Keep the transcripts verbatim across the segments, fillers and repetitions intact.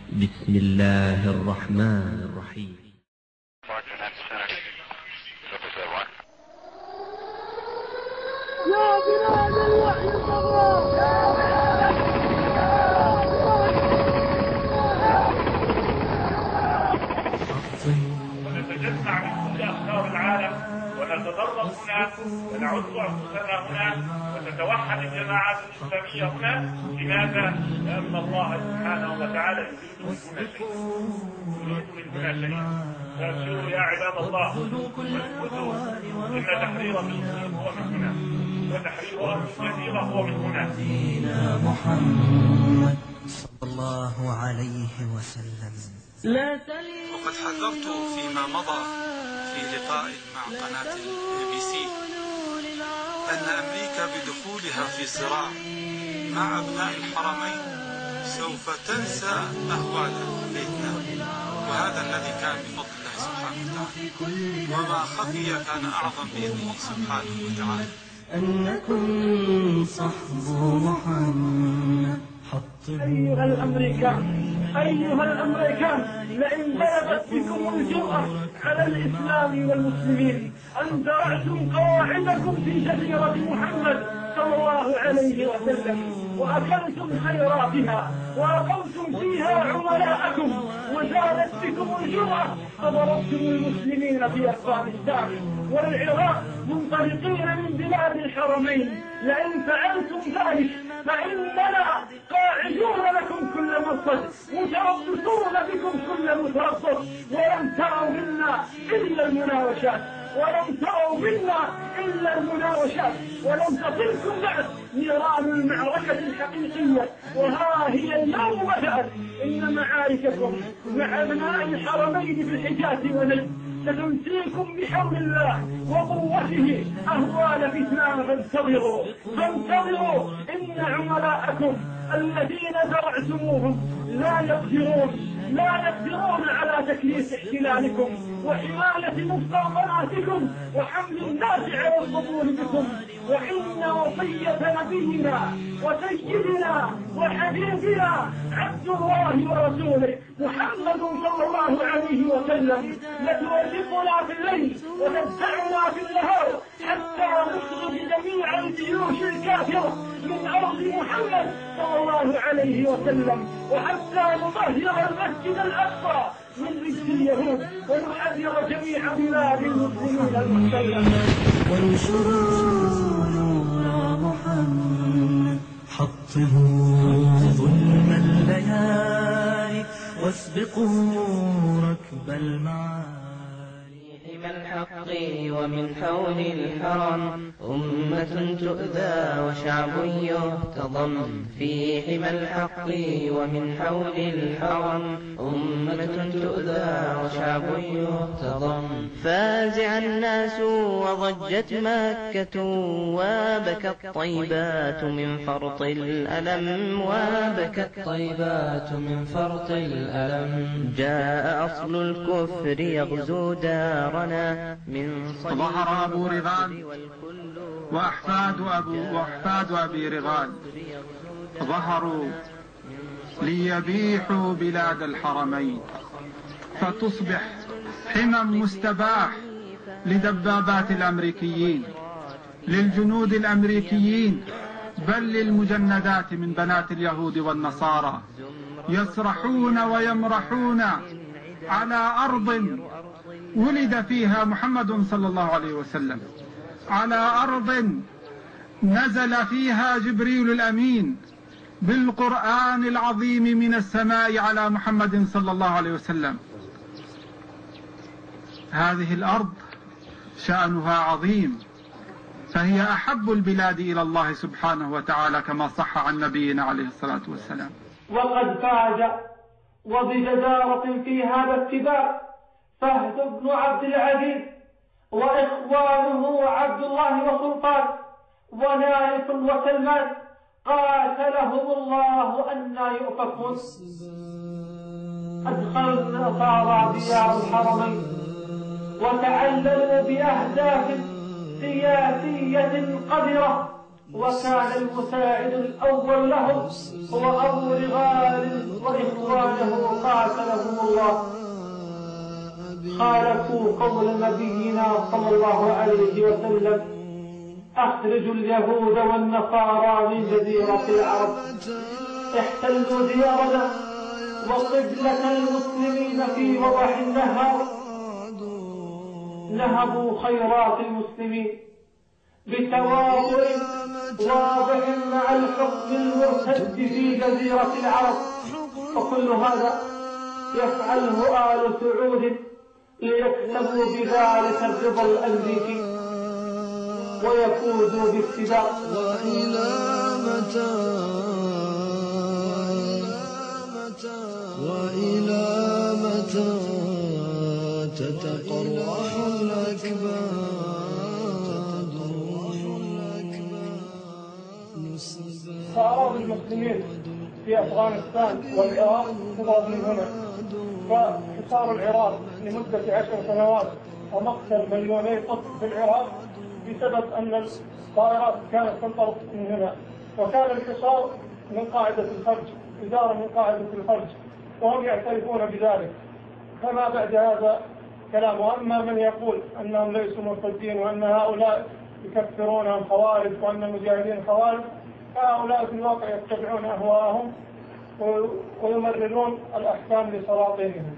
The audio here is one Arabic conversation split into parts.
بسم الله الرحمن الرحيم. يا بلاد الوحي الضراء ونتجمع من كل أخطار العالم ونتدرب هنا ونعد أنفسنا هنا وتتوحد الجماعات الإسلامية هنا. لماذا؟ لأن الله سبحانه وتعالى يريد مننا شيء، يريد مننا شيء. فابشروا يا عباد الله واثبتوا إن تحرير فلسطين هو من هنا، وتحرير أرض الجزيرة هو من هنا. سيدنا محمد صلى الله عليه وسلم. وقد حذرت فيما مضى في لقاء مع قناة البي بي سي أن أمريكا بدخولها في صراع مع أبناء الحرمين سوف تنسى أهوال فيتنام، وهذا الذي كان بفضل الله سبحانه وتعالى، وما خفي كان أعظم بإذنه سبحانه وتعالى. أنكم صحب محمد. أيها الأمريكان، أيها الأمريكان، لئن بلغت بكم الجرأة على الإسلام والمسلمين أن زرعتم قواعدكم في جزيرة محمد صلى الله عليه وسلم وأكلتم خيراتها وأقمتم فيها عملاءكم وزالت بكم الجرأة فضربتم المسلمين في أفغانستان والعراق منطلقين من بلاد الحرمين، لئن فعلتم ذلك فإننا قاعدون لكم كل مرصد متربصون بكم كل متربص، ولم تروا منا إلا المناوشات ولم تروا منا إلا المناوشات ولم تصلكم بعد نيران المعركة الحقيقية، وها هي اليوم بدأت. إن معارككم مع أبناء الحرمين في الحجاز ونجد ستنسيكم بحول الله وقوته أهوال فتنة. فانتظروا فانتظروا إن عملاءكم الذين زرعتموهم لا يقدرون لا يقدرون على تكليف احتلالكم وحماية مستوطناتكم وحمل الناس على القبول بكم. وإن وصية نبينا وسيدنا وحبيبنا عبد الله ورسوله محمد صلى الله عليه وسلم لتورطنا في الليل وتدفعنا في النهار حتى نخرج جميع الجيوش الكافرة من أرض محمد صلى الله عليه وسلم، وحتى نطهر المسجد الأقصى من رجل اليهود ونحذر جميع بلاد المسلمين المحتلة. وانشروا نور محمد، حطموا ظلم الليالي واسبقوا ركب المعالي. حمى الحق ومن حول الحرم أمة تؤذى وشعب يهتضم. في حمى الحق ومن حول الحرم أمة تؤذى وشعب يهتضم. فازع الناس وضجت مكة وبكت طيبات من فرط الألم وبكت طيبات من فرط الألم. جاء أصل الكفر يغزو دارنا من ظهر أبو رغال وأحفاد أبو وأحفاد أبي رغال ظهروا ليبيحوا بلاد الحرمين فتصبح حمى مستباح لدبابات الأمريكيين، للجنود الأمريكيين، بل للمجندات من بنات اليهود والنصارى يسرحون ويمرحون على أرض ولد فيها محمد صلى الله عليه وسلم، على أرض نزل فيها جبريل الأمين بالقرآن العظيم من السماء على محمد صلى الله عليه وسلم. هذه الأرض شأنها عظيم، فهي أحب البلاد إلى الله سبحانه وتعالى كما صح عن نبينا عليه الصلاة والسلام. وقد فاز وبجدارة في هذا السباق فهد بن عبد العزيز وإخوانه عبد الله وسلطان ونايف وسلمان قاتلهم الله أنى يؤفكون. أدخلوا النصارى ديار الحرمين وتعللوا بأهداف سياسية قذرة وكان المساعد الأول له هو أبو رغال وإخوانه قاتلهم الله. خالفوا قول نبينا صلى الله عليه وسلم: أخرجوا اليهود والنصارى من جزيرة العرب. احتلوا ديارنا وقبلة المسلمين في وضح النهار. نهبوا خيرات المسلمين بتواضع واضح مع الحكم المرتد في جزيرة العرب. وكل هذا يفعله آل سعود ليكسبوا بذلك الرضا الأمريكي ويفوزوا بالسباق. وإلى متى وإلى متى تتقرح الأكباد. فأراضي المسلمين في أفغانستان والعراق تضرب من هنا، فحصار العراق لمدة عشر سنوات ومقتل مليوني طفل في العراق بسبب أن الطائرات كانت تنطلق من هنا. وكان الحصار من قاعدة الفرج، إدارة من قاعدة الفرج، وهم يعترفون بذلك. فما بعد هذا كلام. وأما من يقول أنهم ليسوا مرتدين وأن هؤلاء يكفرونهم خوارج وأن المجاهدين خوارج، فهؤلاء في الواقع يتبعون أهواءهم ويمررون الأحكام لسلاطينهم.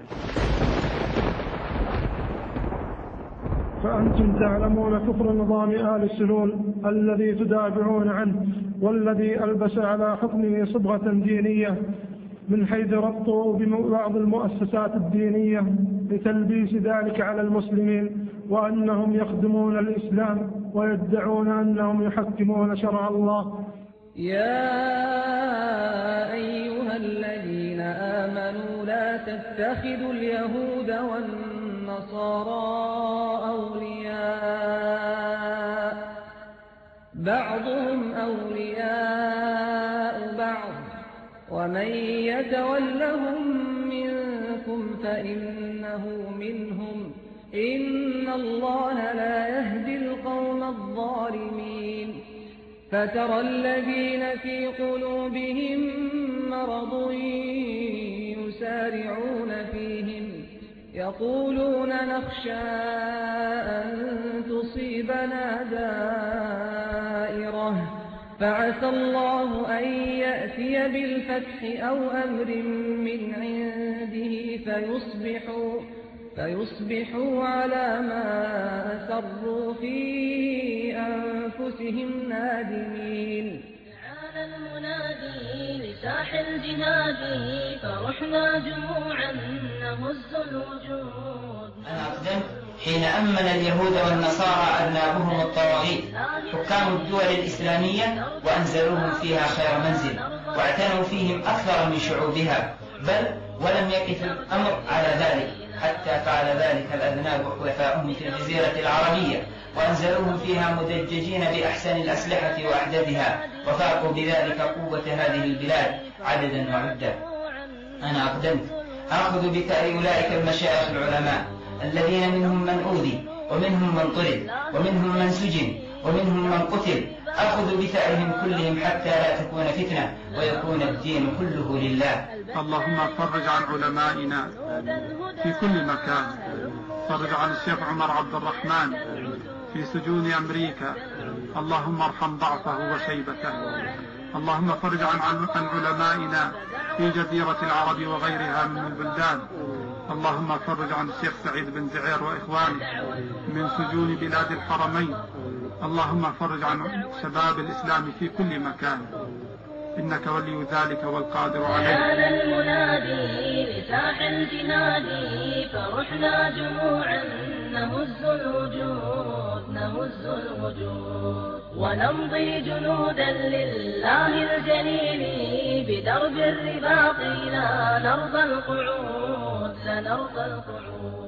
فأنتم تعلمون كفر نظام آل سلول الذي تدافعون عنه، والذي ألبس على حكمه صبغة دينية من حيث ربطوا ببعض المؤسسات الدينية لتلبيس ذلك على المسلمين، وأنهم يخدمون الإسلام ويدعون أنهم يحكمون شرع الله. يا أيها الذين آمنوا لا تتخذوا اليهود والنصارى أولياء بعضهم أولياء بعض ومن يتولهم منكم فإنه منهم إن الله لا يهدي القوم الظالمين. فترى الذين في قلوبهم مرض يسارعون فيهم يقولون نخشى أن تصيبنا دائرة فعسى الله أن يأتي بالفتح أو أمر من عنده فيصبحوا, فيصبحوا على ما أسروا في أنفسهم نادمين. تعالى المنادي لساح الجهاد فرحنا جموعا نهز الوجود. أنا أقدم حين أمن اليهود والنصارى أذنابهم الطواغيت حكام الدول الإسلامية وأنزلوهم فيها خير منزل واعتنوا فيهم أكثر من شعوبها، بل ولم يقف الأمر على ذلك حتى فعل ذلك الأذناب حلفاؤهم في الجزيرة العربية وأنزلوهم فيها مدججين بأحسن الأسلحة وأحدثها وفاقوا بذلك قوة هذه البلاد عددا وعدا. أنا أقدمت أخذ بثأر أولئك المشايخ العلماء الذين منهم من أوذي ومنهم من طرد ومنهم من سجن ومنهم من قتل، أخذ بثأرهم كلهم حتى لا تكون فتنة ويكون الدين كله لله. اللهم فرج عن علمائنا في كل مكان، فرج عن الشيخ عمر عبد الرحمن في سجون أمريكا، اللهم ارحم ضعفه وشيبته. اللهم فرج عن عن علمائنا في جزيرة العرب وغيرها من البلدان. اللهم فرج عن الشيخ سعيد بن زعير وإخوانه من سجون بلاد الحرمين. اللهم فرج عن شباب الإسلام في كل مكان، إنك ولي ذلك والقادر عليه. هذا المنادي لساح الجهاد فرحنا جموعا نهز الوجود نهز الوجود ونمضي جنودا لله الجليل بدرب الرباط لا نرضى القعود لا نرضى القعود.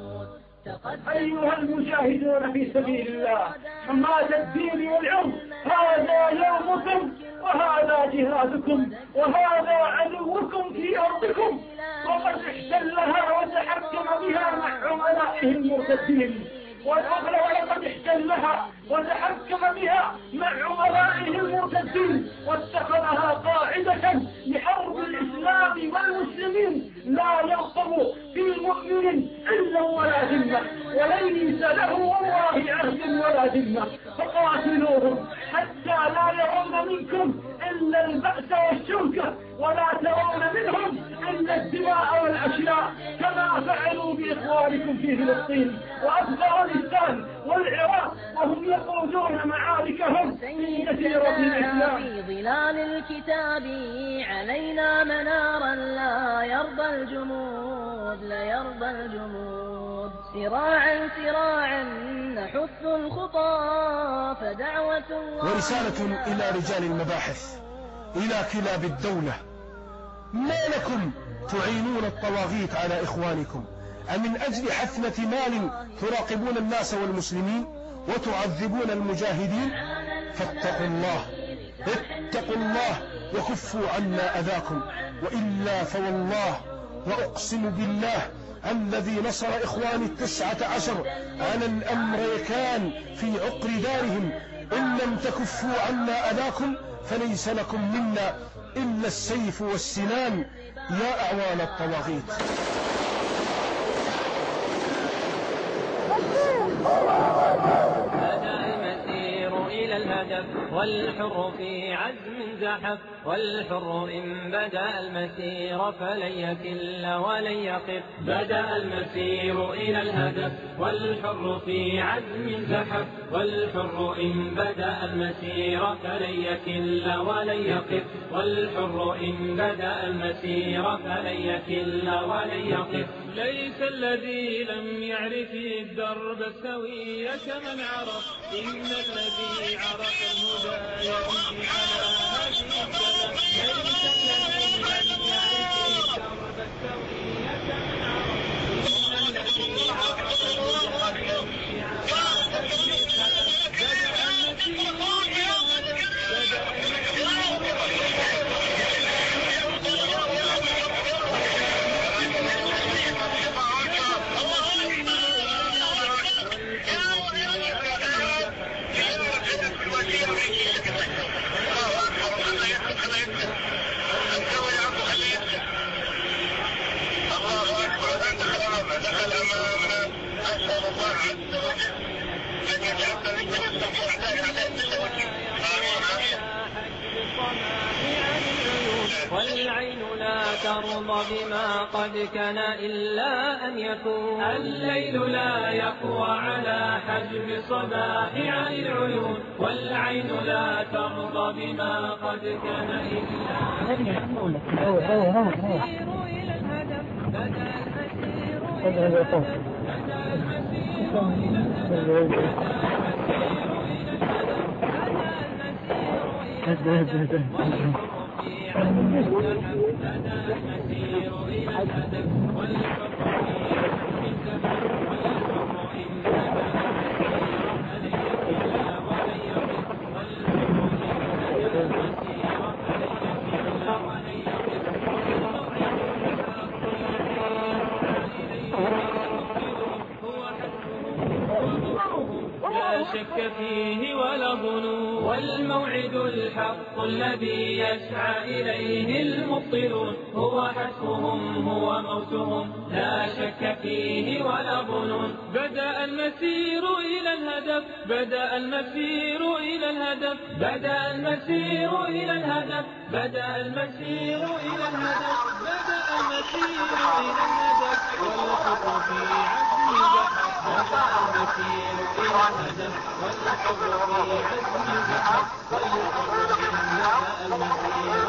أيها المجاهدون في سبيل الله حماة الدين والعرض، هذا يومكم وهذا جهادكم وهذا عدوكم في أرضكم، وقد احتلها وتحكم بها مع عملائه المرتدين، ولقد احتلها وتحكم بها مع عمرائه المرتدين واتخذها قاعدة لحرب الإسلام والمسلمين. لا يرقب في مؤمن إلا ولا ذمة، وليس له والله عهد ولا ذمة، فقاتلوهم حتى لا يرون منكم إلا البأس والشوكة، ولا ترون منهم إلا الدماء والأشلاء، كما فعلوا بإخوانكم في فلسطين وأفغانستان والعراق، وهم يقودون معاركهم في مسيرة الإسلام. في ظلال الكتاب علينا منارا لا يرضى الجمود، لا يرضى الجمود. سراعا سراعا نحث الخطى فدعوة الله. ورسالة إلى رجال المباحث، إلى كلاب الدولة: ما لكم تعينون الطواغيت على إخوانكم؟ أمن أجل حفنة مال تراقبون الناس والمسلمين وتعذبون المجاهدين؟ فاتقوا الله، اتقوا الله وكفوا عنا أذاكم، وإلا فوالله وأقسم بالله الذي نصر إخواني التسعة عشر على الأمريكان في عقر دارهم، إن لم تكفوا عنا أذاكم فليس لكم منا إلا السيف والسنان يا أعوان الطواغيت. والحر في عزم زحف، والحر إن بدأ المسير فلن يكل ولن يقف. بدأ المسير إلى الهدف والحر في عزم زحف، والحر إن بدأ المسير فلن يكل ولن يقف. والحر إن بدأ المسير فلن يكل ولن يقف. ليس الذي لم يعرف الدرب السوي كمن عرف، إن الذي عرف الهدى يمشي على هذه السلام. ليس الذي لم يعرف الدرب السوي كمن عرف، إن الذي عرف الهدى يمشي على هذه السلام. بدأ المسير بدأ والعين لا ترضى بما قد كان إلا أن يكون. الليل لا يقوى على حجب الصباح عن العيون، والعين لا ترضى بما قد كان إلا أن يكون. بدأ شك فيه ولا ظنون، والموعد الحق الذي يسعى إليه المبطلون هو حسبهم هو موتهم، لا شك فيه ولا ظنون. بدأ المسير إلى الهدف، بدأ المسير إلى الهدف، بدأ المسير إلى الهدف، بدأ المسير إلى الهدف، بدأ المسير إلى الهدف. والحر في عزم زحف، بدأ المسير إلى الهدف، والحر في عزم زحف، والحر بدأ المسير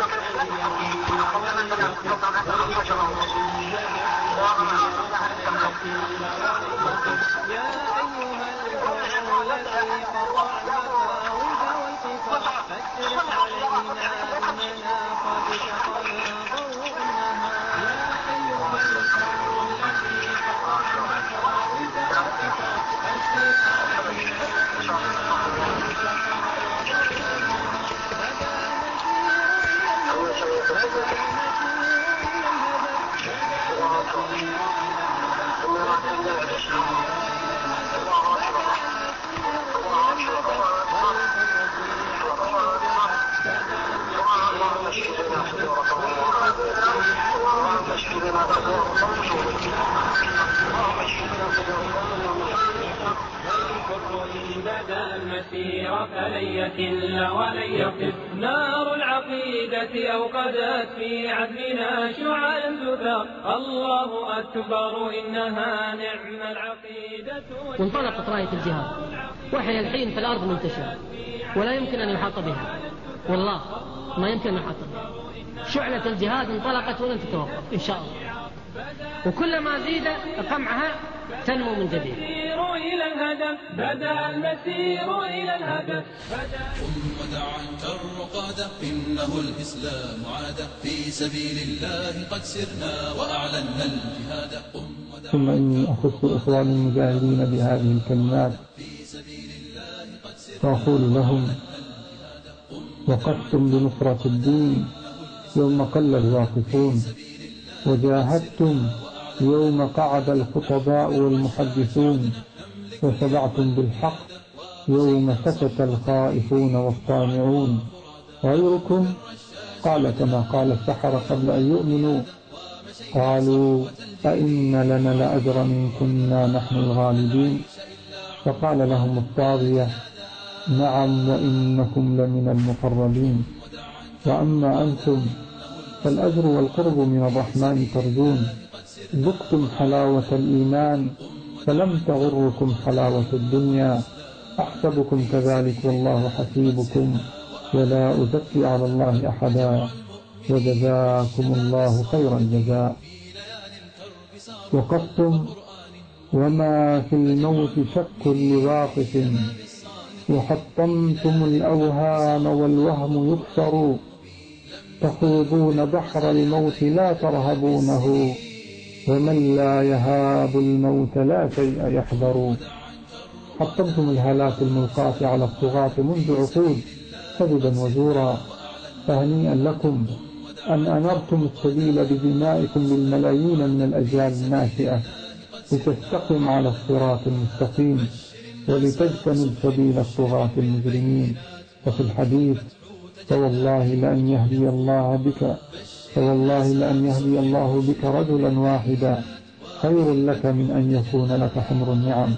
يا أيها الكون الذي قطع المفاوز والقصص، فاسرق علينا إننا قد شقنا ضوء النهار. يا أيها الكون الذي قطع المفاوز والقصص، فاسرق علينا إننا قد شقنا ضوء النهار. بدأ المسير إلى الهدف، بدأ المسير إلى الهدف، بدأ المسير إلى الهدف. اشف لنا غفور اللهم اشف لنا والحر إن بدا المسير فلن يكل ولن يقف نار العقيدة أوقدت في عزمنا شعاع الزفاق الله أكبر إنها نعم العقيدة. وانطلقت راية الجهاد وهي الحين في الأرض منتشرة ولا يمكن أن يحاط بها، والله ما يمكن أن يحاط بها. شعلة الجهاد انطلقت ولن تتوقف إن شاء الله، وكلما زيد قمعها تنمو من جديد. إلى الهدف بدأ المسير إلى الهدف. قم ودعا كالرقادة إنه الإسلام عاد في سبيل الله قد سرنا وأعلنا الجهاد. ثم إني أخص إخواني المجاهدين بهذه الكلمات وأقول لهم: وقفتم بنصرة الدين يوم قل الواقفون، وجاهدتم يوم قعد الخطباء والمحدثون، وسبعتم بالحق يوم سكت الخائفون والطامعون. غيركم قال كما قال السحرة قبل أن يؤمنوا، قالوا أئن لنا لأجرا إن كنا نحن الغالبين. فقال لهم الطاغية: نعم وإنكم لمن المقربين، وأما أنتم فالأجر والقرب من الرحمن ترجون. ذقتم حلاوة الإيمان فلم تغركم حلاوة الدنيا، أحسبكم كذلك والله حسيبكم ولا أزكي على الله أحدا، وجزاكم الله خير الجزاء. وقفتم وما في الموت شك لواقف، وحطمتم الأوهام والوهم يكسر، تخوضون بحر الموت لا ترهبونه، ومن لا يهاب الموت لا شيء يحذر. حطمتم الهالات الملقاة على الطغاة منذ عقود كذبا وزورا، فهنيئا لكم أن أنرتم السبيل بدمائكم للملايين من الأجيال الناشئة، لتستقم على الصراط المستقيم ولتجتنب سبيل الطغاة المجرمين. وفي الحديث: فوالله لأن يهدي الله بك فوالله لأن يهدي الله بك رجلا واحدا خير لك من أن يكون لك حمر النعم.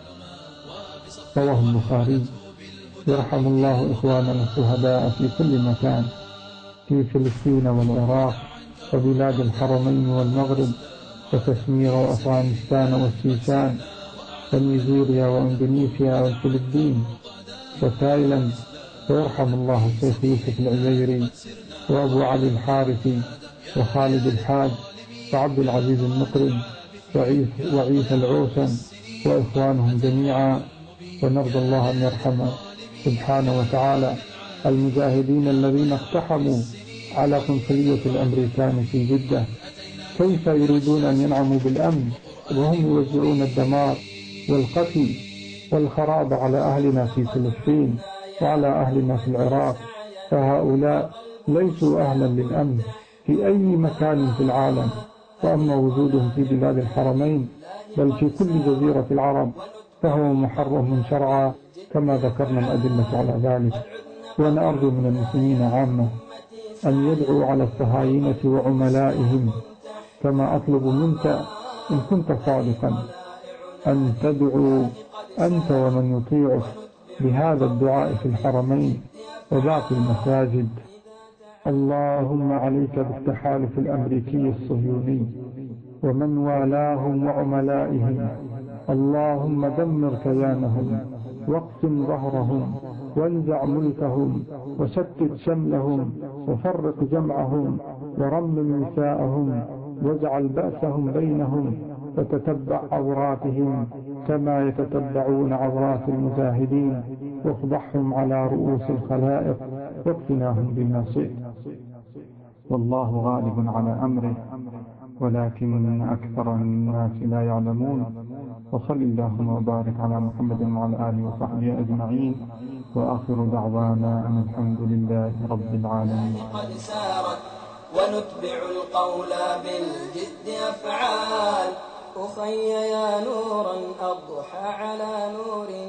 رواه البخاري. يرحم الله إخواننا الشهداء في كل مكان، في فلسطين والعراق وبلاد الحرمين والمغرب وكشمير وأفغانستان والشيشان ونيجيريا وإندونيسيا والفلبين وتايلاند. ويرحم الله الشيخ يوسف العزيري وأبو علي الحارثي وخالد الحاج وعبد العزيز المقرن وعيسى العوسن وإخوانهم جميعا. ونرجو الله أن يرحم سبحانه وتعالى المجاهدين الذين اقتحموا على قنصلية الأمريكان في جدة. كيف يريدون أن ينعموا بالأمن وهم يوزعون الدمار والقتل والخراب على أهلنا في فلسطين وعلى أهلنا في العراق؟ فهؤلاء ليسوا أهلا للأمن في أي مكان في العالم، وأما وجودهم في بلاد الحرمين بل في كل جزيرة العرب فهو محرم شرعا كما ذكرنا الأدلة على ذلك. وأنا أرجو من المسلمين عامة أن يدعوا على الصهاينة وعملائهم، كما أطلب منك إن كنت صادقا أن تدعو أنت ومن يطيعك بهذا الدعاء في الحرمين وباقي المساجد. اللهم عليك بالتحالف الأمريكي الصهيوني ومن والاهم وعملائهم، اللهم دمر كيانهم واقسم ظهرهم وانزع ملكهم وشتت شملهم وفرق جمعهم ورمم نساءهم واجعل بأسهم بينهم وتتبع عوراتهم كما يتتبعون عورات المجاهدين، وافضحهم على رؤوس الخلائق واكفناهم بما شئت. والله غالب على أمره ولكن أكثر الناس لا يعلمون. وصل اللهم وبارك على محمد وعلى آله وصحبه أجمعين، وآخر دعوانا أن الحمد لله رب العالمين. قد سارت ونتبع القول بالجد أفعال، أخي يا نورا أضحى على نور